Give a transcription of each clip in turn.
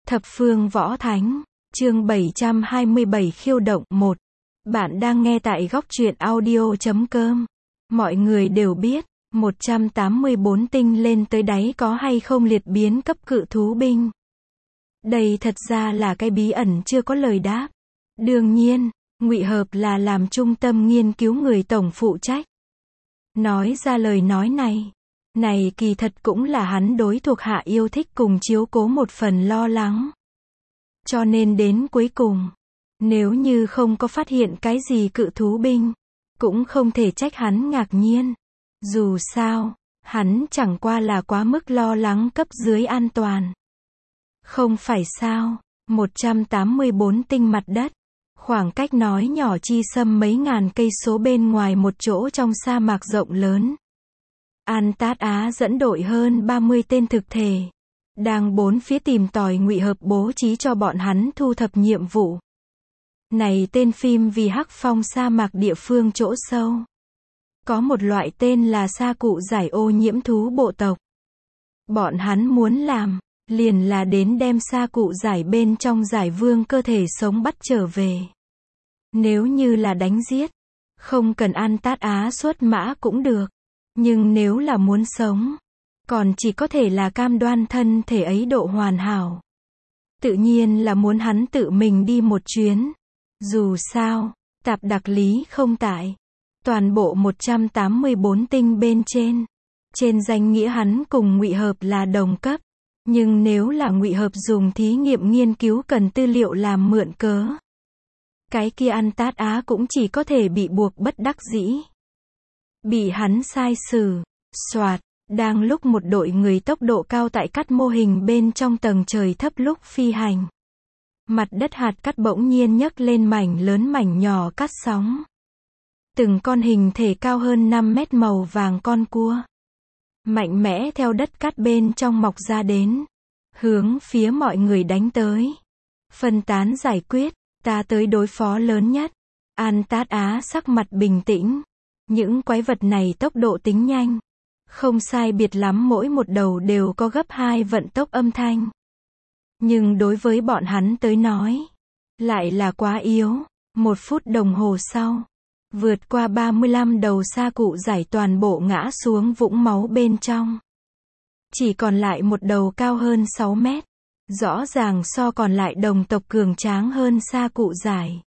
Thập phương võ thánh, chương 727 khiêu động 1. Bạn đang nghe tại góc truyện audio.com. Mọi người đều biết, 184 tinh lên tới đáy có hay không liệt biến cấp cự thú binh. Đây thật ra là cái bí ẩn chưa có lời đáp. Đương nhiên, Ngụy Hợp là làm trung tâm nghiên cứu người tổng phụ trách. Nói ra lời nói này kỳ thật cũng là hắn đối thuộc hạ yêu thích cùng chiếu cố một phần lo lắng. Cho nên đến cuối cùng, nếu như không có phát hiện cái gì cự thú binh, cũng không thể trách hắn ngạc nhiên. Dù sao, hắn chẳng qua là quá mức lo lắng cấp dưới an toàn. Không phải sao, 184 tinh mặt đất, khoảng cách nói nhỏ chi xâm mấy ngàn cây số bên ngoài một chỗ trong sa mạc rộng lớn. An Tát Á dẫn đội hơn 30 tên thực thể, đang bốn phía tìm tòi Ngụy Hợp bố trí cho bọn hắn thu thập nhiệm vụ. Này tên phim vì hắc phong sa mạc địa phương chỗ sâu. Có một loại tên là sa cụ giải ô nhiễm thú bộ tộc. Bọn hắn muốn làm, liền là đến đem sa cụ giải bên trong giải vương cơ thể sống bắt trở về. Nếu như là đánh giết, không cần An Tát Á xuất mã cũng được. Nhưng nếu là muốn sống, còn chỉ có thể là cam đoan thân thể ấy độ hoàn hảo. Tự nhiên là muốn hắn tự mình đi một chuyến. Dù sao, tạp đặc lý không tại. Toàn bộ 184 tinh bên trên danh nghĩa hắn cùng Ngụy Hợp là đồng cấp. Nhưng nếu là Ngụy Hợp dùng thí nghiệm nghiên cứu cần tư liệu làm mượn cớ, cái kia An Tát Á cũng chỉ có thể bị buộc bất đắc dĩ. Bị hắn sai xử, soạt, đang lúc một đội người tốc độ cao tại cắt mô hình bên trong tầng trời thấp lúc phi hành. Mặt đất hạt cắt bỗng nhiên nhấc lên mảnh lớn mảnh nhỏ cắt sóng. Từng con hình thể cao hơn 5 mét màu vàng con cua. Mạnh mẽ theo đất cắt bên trong mọc ra đến. Hướng phía mọi người đánh tới. Phân tán giải quyết, ta tới đối phó lớn nhất. An Tát Á sắc mặt bình tĩnh. Những quái vật này tốc độ tính nhanh. Không sai biệt lắm mỗi một đầu đều có gấp 2 vận tốc âm thanh. Nhưng đối với bọn hắn tới nói, lại là quá yếu. 1 phút đồng hồ sau, vượt qua 35 đầu sa cụ giải toàn bộ ngã xuống vũng máu bên trong. Chỉ còn lại một đầu cao hơn 6 mét. Rõ ràng so còn lại đồng tộc cường tráng hơn sa cụ giải.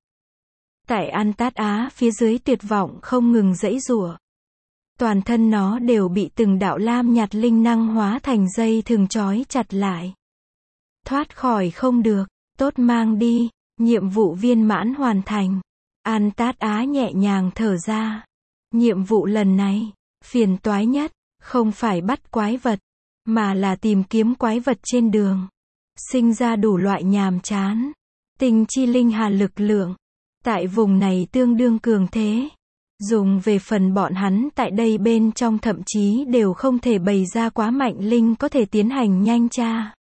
Tại An Tát Á phía dưới tuyệt vọng không ngừng giãy giụa. Toàn thân nó đều bị từng đạo lam nhạt linh năng hóa thành dây thừng trói chặt lại. Thoát khỏi không được, tốt mang đi, nhiệm vụ viên mãn hoàn thành. An Tát Á nhẹ nhàng thở ra. Nhiệm vụ lần này, phiền toái nhất, không phải bắt quái vật, mà là tìm kiếm quái vật trên đường. Sinh ra đủ loại nhàm chán. Tinh chi linh hà lực lượng. Tại vùng này tương đương cường thế. Dùng về phần bọn hắn tại đây bên trong thậm chí đều không thể bày ra quá mạnh linh có thể tiến hành nhanh tra.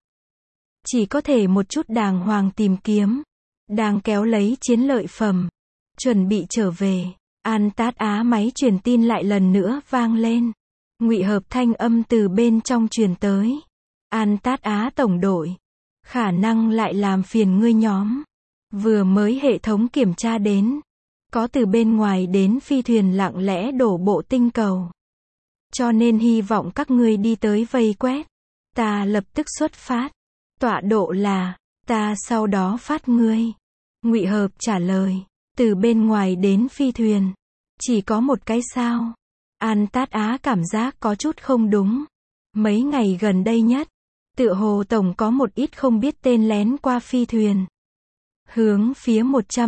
Chỉ có thể một chút đàng hoàng tìm kiếm. Đang kéo lấy chiến lợi phẩm. Chuẩn bị trở về. An Tát Á máy truyền tin lại lần nữa vang lên. Ngụy Hợp thanh âm từ bên trong truyền tới. An Tát Á tổng đội. Khả năng lại làm phiền ngươi nhóm. Vừa mới hệ thống kiểm tra đến. Có từ bên ngoài đến phi thuyền lặng lẽ đổ bộ tinh cầu. Cho nên hy vọng các ngươi đi tới vây quét. Ta lập tức xuất phát. Tọa độ là, ta sau đó phát ngươi. Ngụy Hợp trả lời. Từ bên ngoài đến phi thuyền. Chỉ có một cái sao. An Tát Á cảm giác có chút không đúng. Mấy ngày gần đây nhất. Tựa hồ tổng có một ít không biết tên lén qua phi thuyền. Hướng phía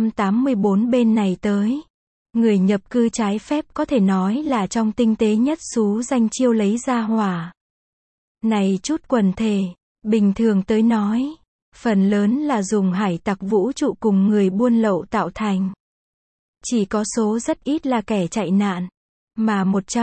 184 bên này tới. Người nhập cư trái phép có thể nói là trong tinh tế nhất xú danh chiêu lấy ra hỏa. Này chút quần thể, bình thường tới nói, phần lớn là dùng hải tặc vũ trụ cùng người buôn lậu tạo thành. Chỉ có số rất ít là kẻ chạy nạn. Mà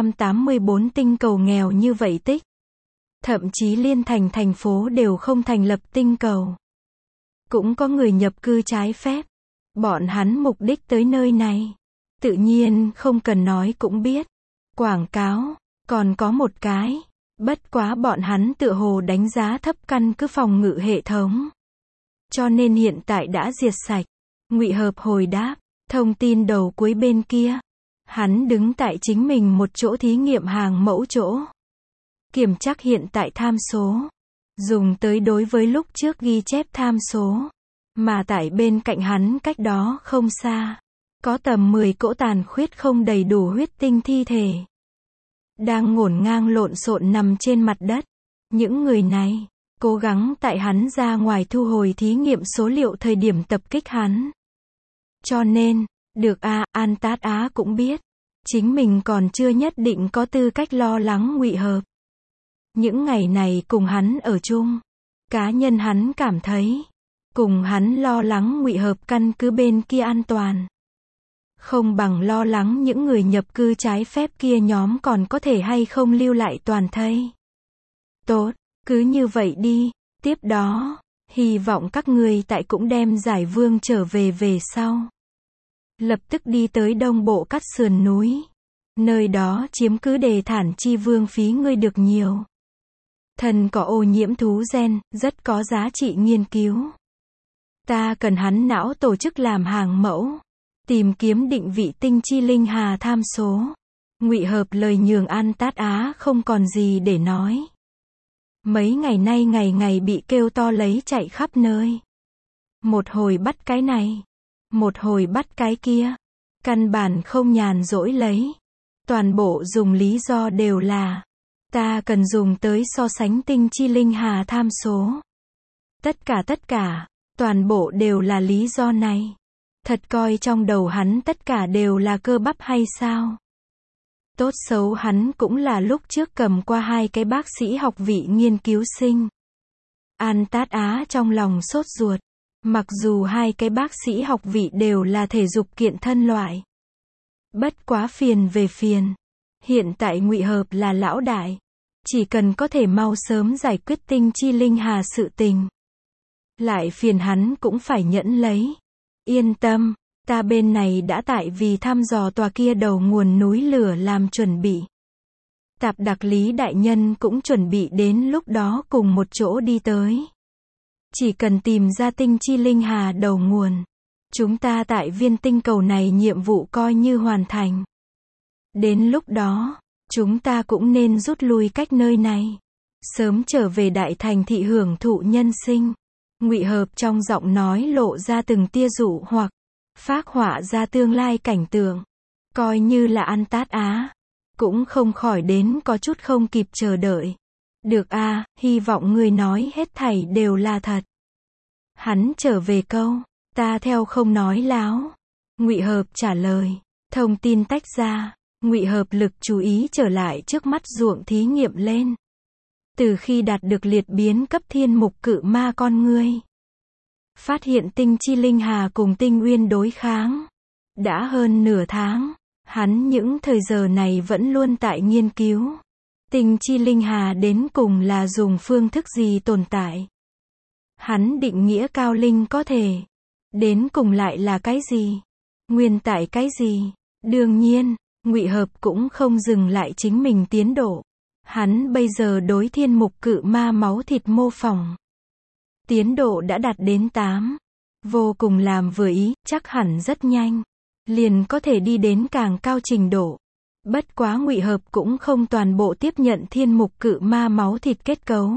184 tinh cầu nghèo như vậy tích. Thậm chí liên thành phố đều không thành lập tinh cầu. Cũng có người nhập cư trái phép. Bọn hắn mục đích tới nơi này. Tự nhiên không cần nói cũng biết. Quảng cáo, còn có một cái. Bất quá bọn hắn tựa hồ đánh giá thấp căn cứ phòng ngự hệ thống. cho nên hiện tại đã diệt sạch. Ngụy Hợp hồi đáp, thông tin đầu cuối bên kia. Hắn đứng tại chính mình một chỗ thí nghiệm hàng mẫu chỗ. Kiểm tra hiện tại tham số. Dùng tới đối với lúc trước ghi chép tham số. Mà tại bên cạnh hắn cách đó không xa. Có tầm 10 cỗ tàn khuyết không đầy đủ huyết tinh thi thể. Đang ngổn ngang lộn xộn nằm trên mặt đất. Những người này, cố gắng tại hắn ra ngoài thu hồi thí nghiệm số liệu thời điểm tập kích hắn. Cho nên, được An-Tát Á cũng biết. Chính mình còn chưa nhất định có tư cách lo lắng Ngụy Hợp. Những ngày này cùng hắn ở chung. Cá nhân hắn cảm thấy. Cùng hắn lo lắng Ngụy Hợp căn cứ bên kia an toàn. Không bằng lo lắng những người nhập cư trái phép kia nhóm còn có thể hay không lưu lại toàn thây. Tốt, cứ như vậy đi. Tiếp đó, hy vọng các ngươi tại cũng đem giải vương trở về sau. Lập tức đi tới đông bộ cắt sườn núi. Nơi đó chiếm cứ đề thản chi vương phí ngươi được nhiều. Thần có ô nhiễm thú gen, rất có giá trị nghiên cứu. Ta cần hắn não tổ chức làm hàng mẫu. Tìm kiếm định vị tinh chi linh hà tham số. Ngụy Hợp lời nhường An-Tát Á không còn gì để nói. Mấy ngày nay ngày ngày bị kêu to lấy chạy khắp nơi. Một hồi bắt cái này. Một hồi bắt cái kia. Căn bản không nhàn rỗi lấy. Toàn bộ dùng lý do đều là. Ta cần dùng tới so sánh tinh chi linh hà tham số. Tất cả. Toàn bộ đều là lý do này. Thật coi trong đầu hắn tất cả đều là cơ bắp hay sao? Tốt xấu hắn cũng là lúc trước cầm qua 2 cái bác sĩ học vị nghiên cứu sinh. An-Tát Á trong lòng sốt ruột. Mặc dù 2 cái bác sĩ học vị đều là thể dục kiện thân loại. Bất quá phiền về phiền. Hiện tại Ngụy Hợp là lão đại. Chỉ cần có thể mau sớm giải quyết tinh chi linh hà sự tình. Lại phiền hắn cũng phải nhẫn lấy. Yên tâm, ta bên này đã tại vì thăm dò tòa kia đầu nguồn núi lửa làm chuẩn bị. Tạp đặc lý đại nhân cũng chuẩn bị đến lúc đó cùng một chỗ đi tới. Chỉ cần tìm ra tinh chi linh hà đầu nguồn. Chúng ta tại viên tinh cầu này nhiệm vụ coi như hoàn thành. Đến lúc đó, chúng ta cũng nên rút lui cách nơi này. Sớm trở về đại thành thị hưởng thụ nhân sinh. Ngụy Hợp trong giọng nói lộ ra từng tia dụ hoặc. Phác họa ra tương lai cảnh tượng. Coi như là An-Tát Á. Cũng không khỏi đến có chút không kịp chờ đợi. Được hy vọng người nói hết thảy đều là thật. Hắn trở về câu. Ta theo không nói láo. Ngụy Hợp trả lời. Thông tin tách ra. Ngụy Hợp lực chú ý trở lại trước mắt ruộng thí nghiệm lên. Từ khi đạt được liệt biến cấp thiên mục cự ma con ngươi. Phát hiện tinh chi linh hà cùng tinh uyên đối kháng. Đã hơn nửa tháng. Hắn những thời giờ này vẫn luôn tại nghiên cứu. Tinh chi linh hà đến cùng là dùng phương thức gì tồn tại. Hắn định nghĩa cao linh có thể. Đến cùng lại là cái gì? Nguyên tại cái gì? Đương nhiên, Ngụy Hợp cũng không dừng lại chính mình tiến độ. Hắn bây giờ đối thiên mục cự ma máu thịt mô phỏng. Tiến độ đã đạt đến 8. Vô cùng làm vừa ý, chắc hẳn rất nhanh. Liền có thể đi đến càng cao trình độ. Bất quá Ngụy Hợp cũng không toàn bộ tiếp nhận thiên mục cự ma máu thịt kết cấu.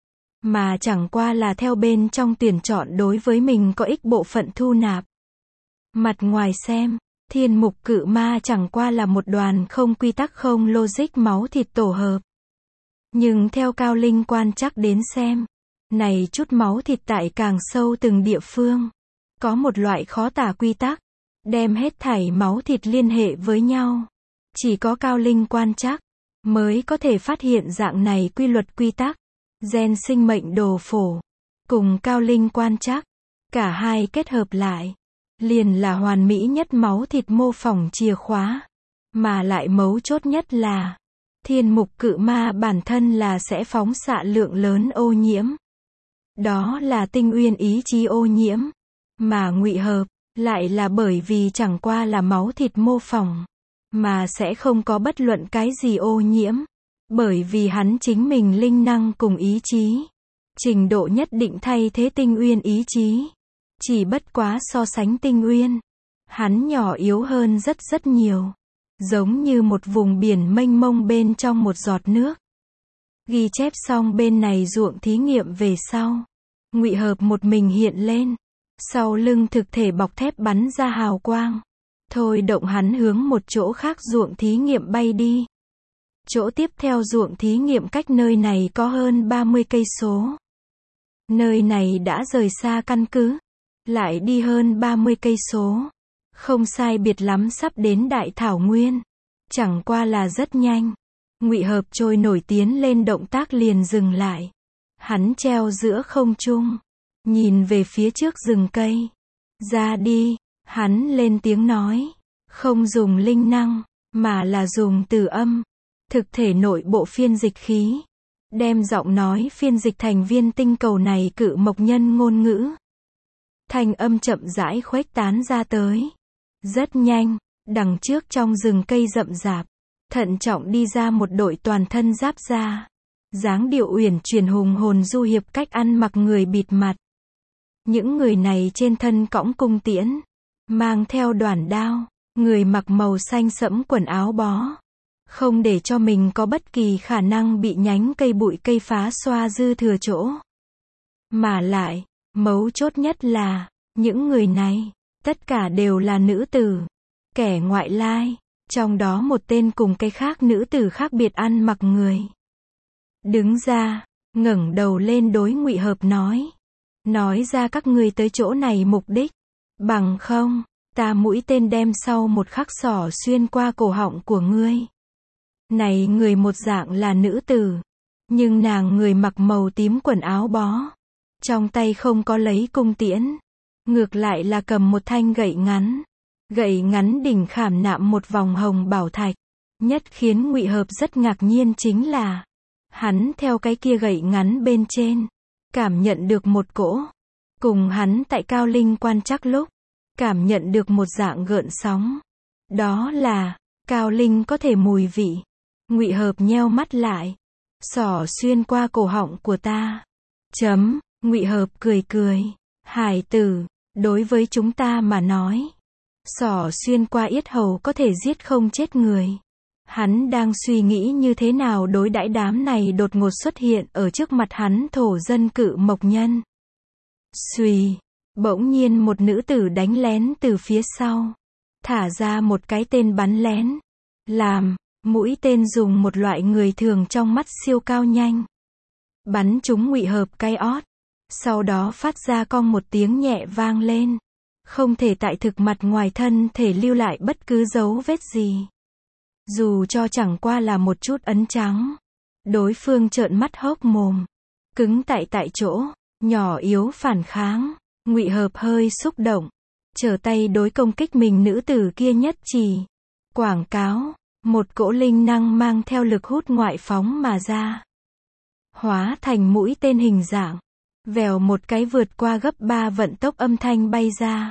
Mà chẳng qua là theo bên trong tuyển chọn đối với mình có ích bộ phận thu nạp. Mặt ngoài xem, thiên mục cự ma chẳng qua là một đoàn không quy tắc không logic máu thịt tổ hợp. Nhưng theo cao linh quan chắc đến xem, này chút máu thịt tại càng sâu từng địa phương. Có một loại khó tả quy tắc, đem hết thảy máu thịt liên hệ với nhau. Chỉ có cao linh quan chắc, mới có thể phát hiện dạng này quy luật quy tắc. Gen sinh mệnh đồ phổ, cùng cao linh quan chắc, cả hai kết hợp lại, liền là hoàn mỹ nhất máu thịt mô phỏng chìa khóa. Mà lại mấu chốt nhất là, thiên mục cự ma bản thân là sẽ phóng xạ lượng lớn ô nhiễm. Đó là tinh uyên ý chí ô nhiễm. Mà Ngụy Hợp, lại là bởi vì chẳng qua là máu thịt mô phỏng, mà sẽ không có bất luận cái gì ô nhiễm. Bởi vì hắn chính mình linh năng cùng ý chí. trình độ nhất định thay thế Tinh Uyên ý chí. Chỉ bất quá so sánh Tinh Uyên, hắn nhỏ yếu hơn rất rất nhiều. Giống như một vùng biển mênh mông bên trong một giọt nước. Ghi chép xong bên này ruộng thí nghiệm về sau. Ngụy Hợp một mình hiện lên. Sau lưng thực thể bọc thép bắn ra hào quang. Thôi động hắn hướng một chỗ khác ruộng thí nghiệm bay đi. Chỗ tiếp theo ruộng thí nghiệm cách nơi này có hơn 30 cây số. Nơi này đã rời xa căn cứ. Lại đi hơn 30 cây số. Không sai biệt lắm sắp đến Đại Thảo Nguyên. Chẳng qua là rất nhanh. Ngụy Hợp trôi nổi tiến lên động tác liền dừng lại. Hắn treo giữa không trung. Nhìn về phía trước rừng cây. Ra đi. Hắn lên tiếng nói. Không dùng linh năng. Mà là dùng từ âm. Thực thể nội bộ phiên dịch khí. Đem giọng nói phiên dịch thành viên tinh cầu này cự mộc nhân ngôn ngữ. Thanh âm chậm rãi khuếch tán ra tới. Rất nhanh, đằng trước trong rừng cây rậm rạp, thận trọng đi ra một đội toàn thân giáp da. Dáng điệu uyển chuyển hùng hồn du hiệp cách ăn mặc người bịt mặt. Những người này trên thân cõng cung tiễn, mang theo đoản đao, người mặc màu xanh sẫm quần áo bó. Không để cho mình có bất kỳ khả năng bị nhánh cây bụi cây phá xoa dư thừa chỗ. Mà lại, mấu chốt nhất là, những người này, tất cả đều là nữ tử, kẻ ngoại lai, trong đó một tên cùng cái khác nữ tử khác biệt ăn mặc người. Đứng ra, ngẩng đầu lên đối Ngụy Hợp nói ra các ngươi tới chỗ này mục đích, bằng không, ta mũi tên đem sau một khắc xỏ xuyên qua cổ họng của ngươi. Này người một dạng là nữ tử, nhưng nàng người mặc màu tím quần áo bó, trong tay không có lấy cung tiễn, ngược lại là cầm một thanh gậy ngắn đỉnh khảm nạm một vòng hồng bảo thạch. Nhất khiến Ngụy Hợp rất ngạc nhiên chính là, hắn theo cái kia gậy ngắn bên trên, cảm nhận được một cỗ, cùng hắn tại Cao Linh quan trắc lúc, cảm nhận được một dạng gợn sóng. Đó là, Cao Linh có thể mùi vị. Ngụy Hợp nheo mắt lại, xỏ xuyên qua cổ họng của ta. Ngụy Hợp cười, hải tử, đối với chúng ta mà nói, xỏ xuyên qua yết hầu có thể giết không chết người. Hắn đang suy nghĩ như thế nào đối đãi đám này đột ngột xuất hiện ở trước mặt hắn thổ dân cự mộc nhân. Xùy, bỗng nhiên một nữ tử đánh lén từ phía sau, thả ra một cái tên bắn lén, làm mũi tên dùng một loại người thường trong mắt siêu cao nhanh, bắn trúng Ngụy Hợp cái ót, sau đó phát ra cong một tiếng nhẹ vang lên, không thể tại thực mặt ngoài thân thể lưu lại bất cứ dấu vết gì. Dù cho chẳng qua là một chút ấn trắng, đối phương trợn mắt hốc mồm, cứng tại chỗ, nhỏ yếu phản kháng. Ngụy Hợp hơi xúc động, trở tay đối công kích mình nữ tử kia nhất chỉ, quảng cáo, một cỗ linh năng mang theo lực hút ngoại phóng mà ra, hóa thành mũi tên hình dạng, vèo một cái vượt qua gấp 3 vận tốc âm thanh bay ra.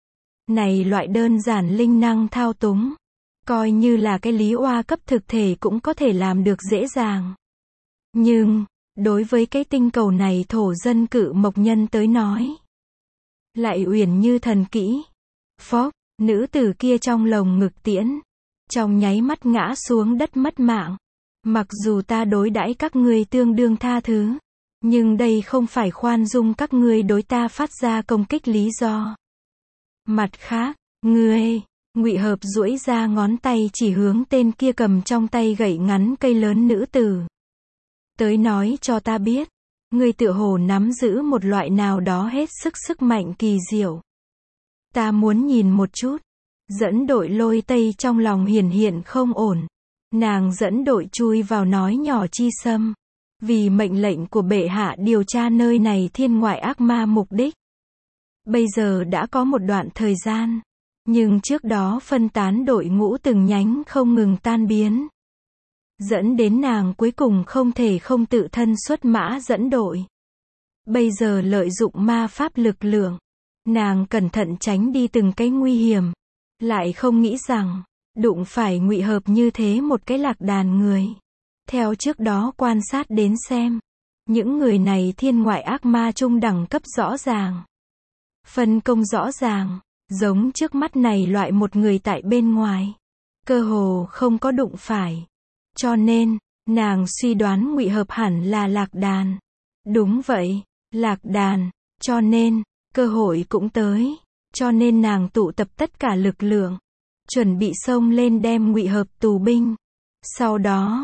Này loại đơn giản linh năng thao túng, coi như là cái Lý Oa cấp thực thể cũng có thể làm được dễ dàng. Nhưng, đối với cái tinh cầu này thổ dân cự mộc nhân tới nói, lại uyển như thần kỹ. Phốc, nữ tử kia trong lồng ngực tiễn, trong nháy mắt ngã xuống đất mất mạng. Mặc dù ta đối đãi các ngươi tương đương tha thứ, nhưng đây không phải khoan dung các ngươi đối ta phát ra công kích lý do. Mặt khác, ngươi, Ngụy Hợp duỗi ra ngón tay chỉ hướng tên kia cầm trong tay gậy ngắn cây lớn nữ tử. Tới nói cho ta biết, ngươi tựa hồ nắm giữ một loại nào đó hết sức mạnh kỳ diệu. Ta muốn nhìn một chút. Dẫn đội Lôi Tây trong lòng hiện không ổn. Nàng dẫn đội chui vào nói nhỏ chi sâm. Vì mệnh lệnh của bệ hạ điều tra nơi này thiên ngoại ác ma mục đích. Bây giờ đã có một đoạn thời gian. Nhưng trước đó phân tán đội ngũ từng nhánh không ngừng tan biến. Dẫn đến nàng cuối cùng không thể không tự thân xuất mã dẫn đội. Bây giờ lợi dụng ma pháp lực lượng, nàng cẩn thận tránh đi từng cái nguy hiểm, lại không nghĩ rằng, đụng phải Ngụy Hợp như thế một cái lạc đàn người. Theo trước đó quan sát đến xem, Những người này thiên ngoại ác ma trung đẳng cấp rõ ràng. Phân công rõ ràng, giống trước mắt này loại một người tại bên ngoài. Cơ hồ không có đụng phải. Cho nên, nàng suy đoán Ngụy Hợp hẳn là Lạc Đàn. Đúng vậy, Lạc Đàn, cho nên, cơ hội cũng tới. Cho nên nàng tụ tập tất cả lực lượng, chuẩn bị xông lên đem Ngụy Hợp tù binh. Sau đó,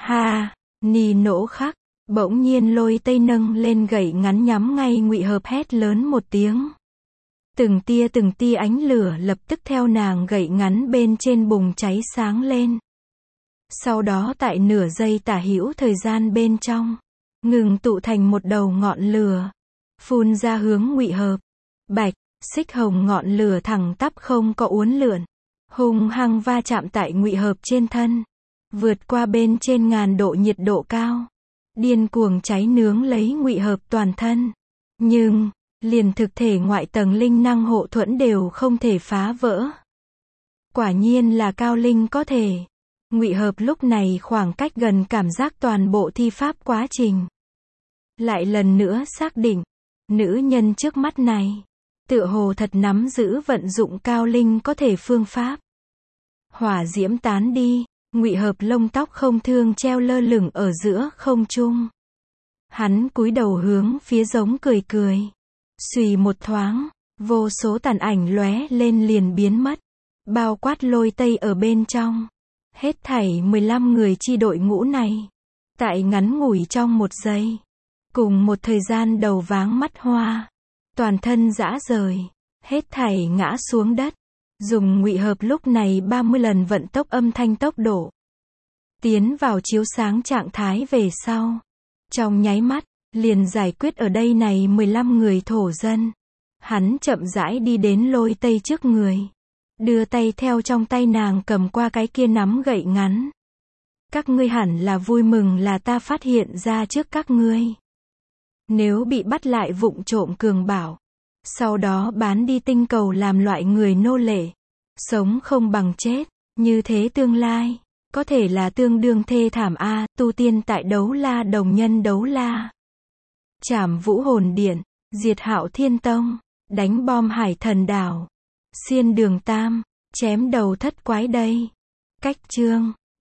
ni nỗ khắc, bỗng nhiên Lôi Tây nâng lên gậy ngắn nhắm ngay Ngụy Hợp hét lớn một tiếng. Từng tia ánh lửa lập tức theo nàng gậy ngắn bên trên bùng cháy sáng lên. Sau đó tại nửa giây tả hữu thời gian bên trong, ngừng tụ thành một đầu ngọn lửa, phun ra hướng Ngụy Hợp. Bạch, xích hồng ngọn lửa thẳng tắp không có uốn lượn, hung hăng va chạm tại Ngụy Hợp trên thân, vượt qua bên trên ngàn độ nhiệt độ cao, điên cuồng cháy nướng lấy Ngụy Hợp toàn thân. Nhưng, liền thực thể ngoại tầng linh năng hộ thuẫn đều không thể phá vỡ. Quả nhiên là cao linh có thể. Ngụy Hợp lúc này khoảng cách gần cảm giác toàn bộ thi pháp quá trình. Lại lần nữa xác định, nữ nhân trước mắt này, tựa hồ thật nắm giữ vận dụng cao linh có thể phương pháp. Hỏa diễm tán đi, Ngụy Hợp lông tóc không thương treo lơ lửng ở giữa không trung. Hắn cúi đầu hướng phía giống cười cười. Xùy một thoáng, vô số tàn ảnh lóe lên liền biến mất, bao quát Lôi Tây ở bên trong. Hết thảy 15 người chi đội ngũ này, tại ngắn ngủi trong một giây, cùng một thời gian đầu váng mắt hoa, toàn thân rã rời, hết thảy ngã xuống đất. Dùng Ngụy Hợp lúc này 30 lần vận tốc âm thanh tốc độ, tiến vào chiếu sáng trạng thái về sau. Trong nháy mắt, liền giải quyết ở đây này 15 người thổ dân. Hắn chậm rãi đi đến Lôi Tây trước người, đưa tay theo trong tay nàng cầm qua cái kia nắm gậy ngắn. Các ngươi hẳn là vui mừng là ta phát hiện ra trước các ngươi. Nếu bị bắt lại vụng trộm cường bảo, sau đó bán đi tinh cầu làm loại người nô lệ, sống không bằng chết, như thế tương lai, có thể là tương đương thê thảm a. Tu tiên tại Đấu La Đồng Nhân Đấu La, trảm Vũ Hồn Điện, diệt Hạo Thiên Tông, đánh bom Hải Thần Đảo, xiên Đường Tam, chém đầu thất quái đây. Cách chương